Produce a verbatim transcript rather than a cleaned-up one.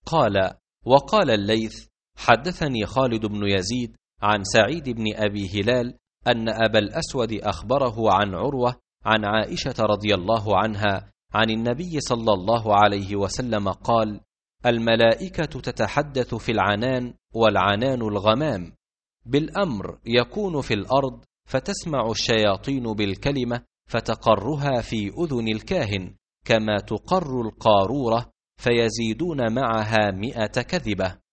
قال: وقال الليث: حدثني خالد بن يزيد عن سعيد بن أبي هلال أن أبا الأسود أخبره عن عروة عن عائشة رضي الله عنها عن النبي صلى الله عليه وسلم قال: الملائكة تتحدث في العنان، والعنان الغمام، بالأمر يكون في الأرض، فتسمع الشياطين بالكلمة فتقرها في أذن الكاهن كما تقر القارورة، فيزيدون معها مئة كذبة.